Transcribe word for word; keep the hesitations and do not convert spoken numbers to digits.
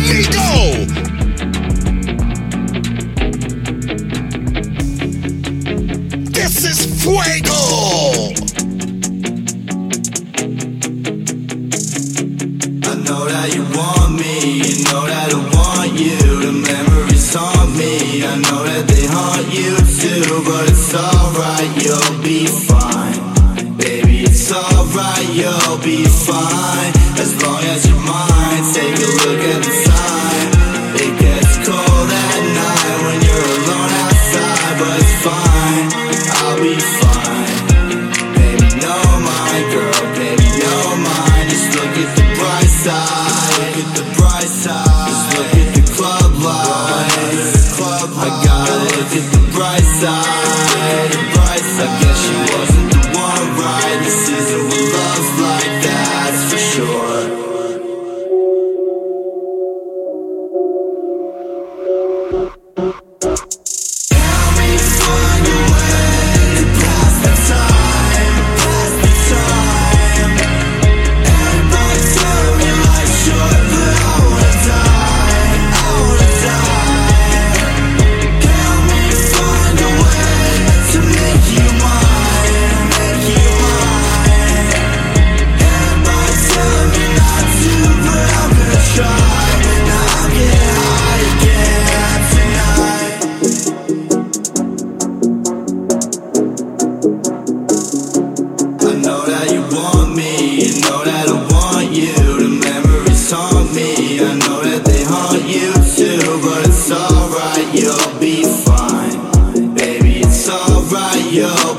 Amigo! This is Fuego! I know that you want me, you know that I want you. The memories haunt me, I know that they haunt you too. But it's alright, you'll be fine. Baby, it's alright, you'll be fine. As long as you're mine, take a look at the time. It gets cold at night when you're alone outside. But it's fine, I'll be fine. Baby, no mind, girl, baby, no mind. Just look at the bright side, look at the bright side. Just look at the club lights, I gotta look at the bright side, the bright side. I guess she wasn't the one, right? This isn't what love's like, that's for sure. I know that they haunt you too, but it's alright, you'll be fine. Baby, it's alright, you'll